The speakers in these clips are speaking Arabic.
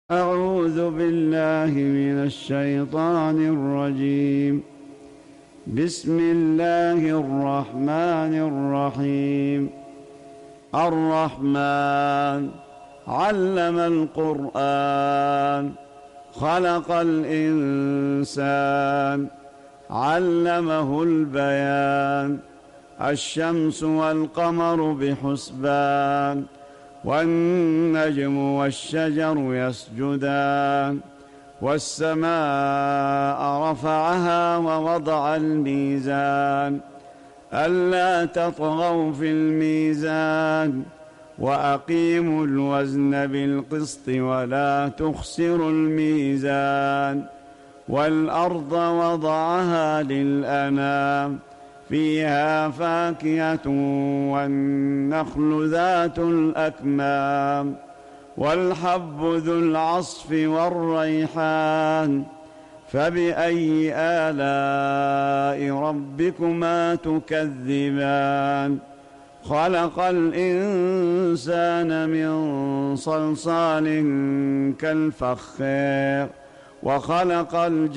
أعوذ بالله من الشيطان الرجيم. بسم الله الرحمن الرحيم. الرحمن علم القرآن، خلق الإنسان، علمه البيان. الشمس والقمر بحسبان، والنجم والشجر يسجدان. والسماء رفعها ووضع الميزان، ألا تطغوا في الميزان، وأقيموا الوزن بالقسط ولا تخسروا الميزان. والأرض وضعها للأنام، فيها فاكهة والنخل ذات الأكمام، والحب ذو العصف والريحان. فبأي آلاء ربكما تكذبان؟ خلق الإنسان من صلصال كالفخار، وخلق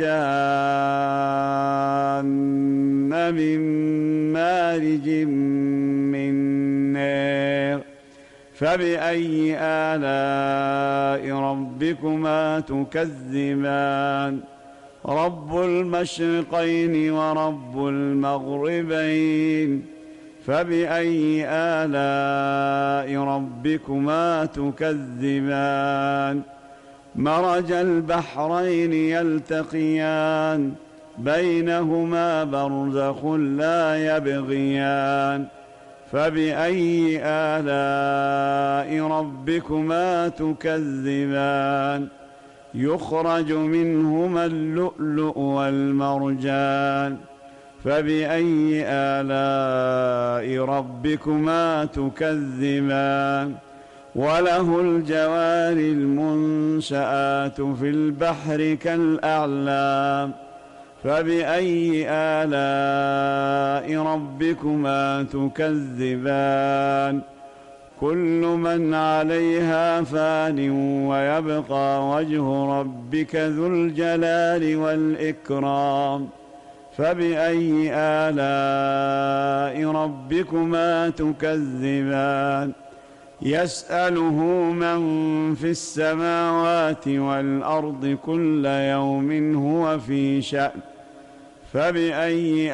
الجان من مارج من نار. فبأي آلاء ربكما تكذبان؟ رب المشرقين ورب المغربين. فبأي آلاء ربكما تكذبان؟ مرج البحرين يلتقيان، بينهما برزخ لا يبغيان. فبأي آلاء ربكما تكذبان؟ يخرج منهما اللؤلؤ والمرجان. فبأي آلاء ربكما تكذبان؟ وله الجوار المنشآت في البحر كالأعلام. فبأي آلاء ربكما تكذبان؟ كل من عليها فان، ويبقى وجه ربك ذو الجلال والإكرام. فبأي آلاء ربكما تكذبان؟ يسأله من في السماوات والأرض كل يوم هو في شأن. فبأي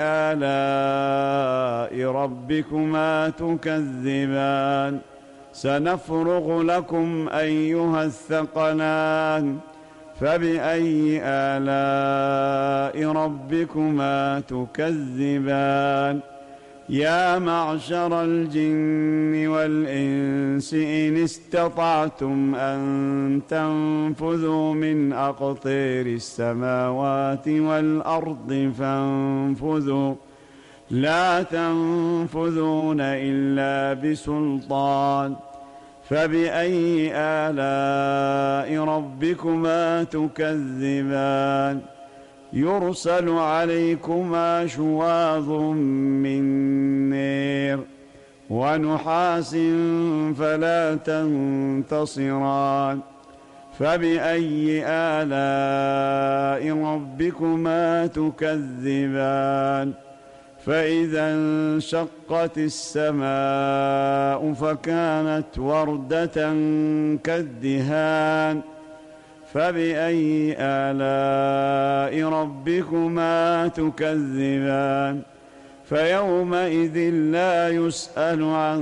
آلاء ربكما تكذبان؟ سنفرغ لكم أيها الثقلان. فبأي آلاء ربكما تكذبان؟ يا معشر الجن والإنس إن استطعتم أن تنفذوا من أقطار السماوات والأرض فانفذوا، لا تنفذون إلا بسلطان. فبأي آلاء ربكما تكذبان؟ يرسل عليكما شواظ من نار ونحاس فلا تنتصران. فبأي آلاء ربكما تكذبان؟ فإذا انشقت السماء فكانت وردة كالدهان. فبأي آلاء ربكما تكذبان؟ فيومئذ لا يسأل عن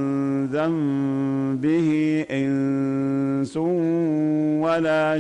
ذنبه إنس ولا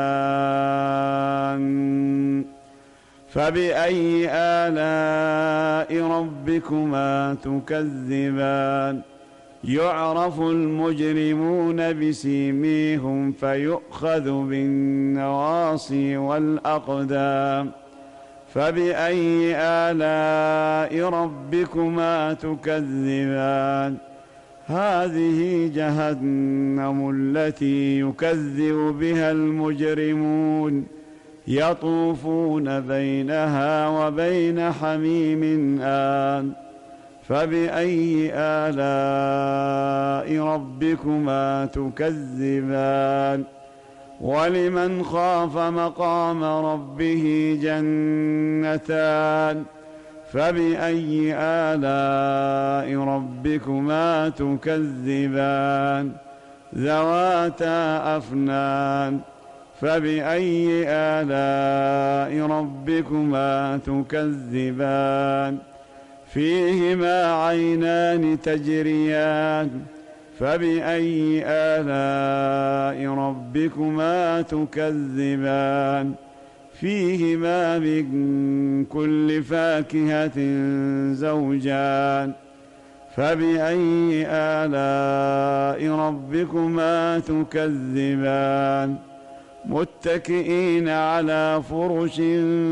جان. فبأي آلاء ربكما تكذبان؟ يعرف المجرمون بسيميهم فيؤخذ بالنواصي والأقدام. فبأي آلاء ربكما تكذبان؟ هذه جهنم التي يكذب بها المجرمون، يطوفون بينها وبين حميم آن. فبأي آلاء ربكما تكذبان؟ ولمن خاف مقام ربه جنتان فبأي آلاء ربكما تكذبان ذواتا أفنان فبأي آلاء ربكما تكذبان فيهما عينان تجريان فبأي آلاء ربكما تكذبان فيهما من كل فاكهة زوجان فبأي آلاء ربكما تكذبان متكئين على فرش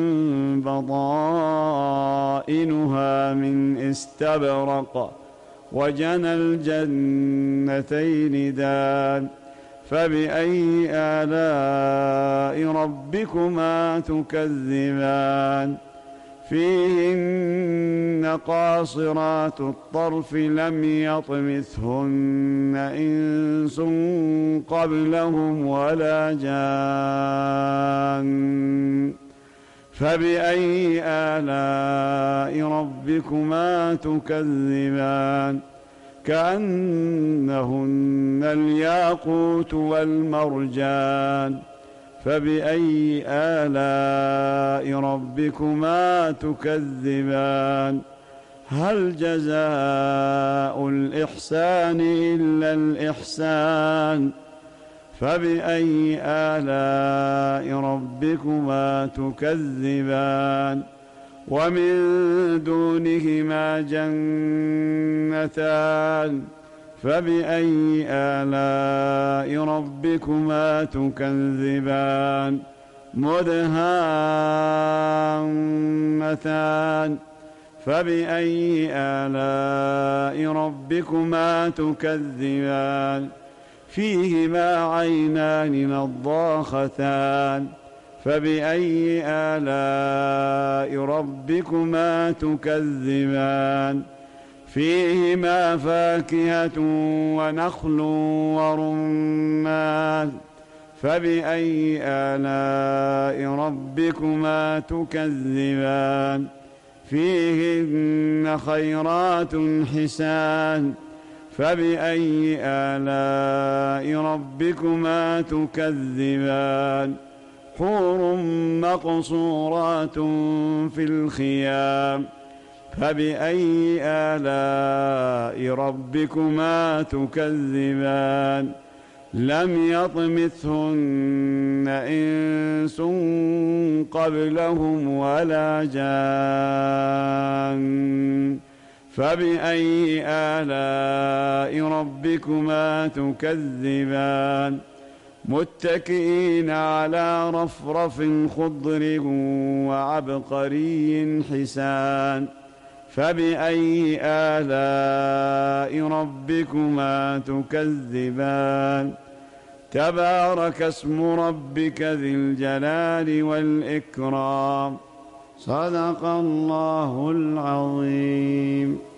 بطائنها من استبرق وجنى الجنتين دان فبأي آلاء ربكما تكذبان فيهن قاصرات الطرف لم يطمثهن إنس قبلهم ولا جان فبأي آلاء ربكما تكذبان كأنهن الياقوت والمرجان فبأي آلاء ربكما تكذبان هل جزاء الإحسان إلا الإحسان فبأي آلاء ربكما تكذبان ومن دونهما جنتان فبأي آلاء ربكما تكذبان مدهامتان فبأي آلاء ربكما تكذبان فيهما عينان نضاختان فبأي آلاء ربكما تكذبان فيهما فاكهة ونخل ورمان فبأي آلاء ربكما تكذبان فيهن خيرات حسان فبأي آلاء ربكما تكذبان حور مقصورات في الخيام فبأي آلاء ربكما تكذبان لم يطمثهن إنس قبلهم ولا جان فبأي آلاء ربكما تكذبان متكئين على رفرف خضر وعبقري حسان فبأي آلاء ربكما تكذبان تبارك اسم ربك ذي الجلال والإكرام صدق الله العظيم.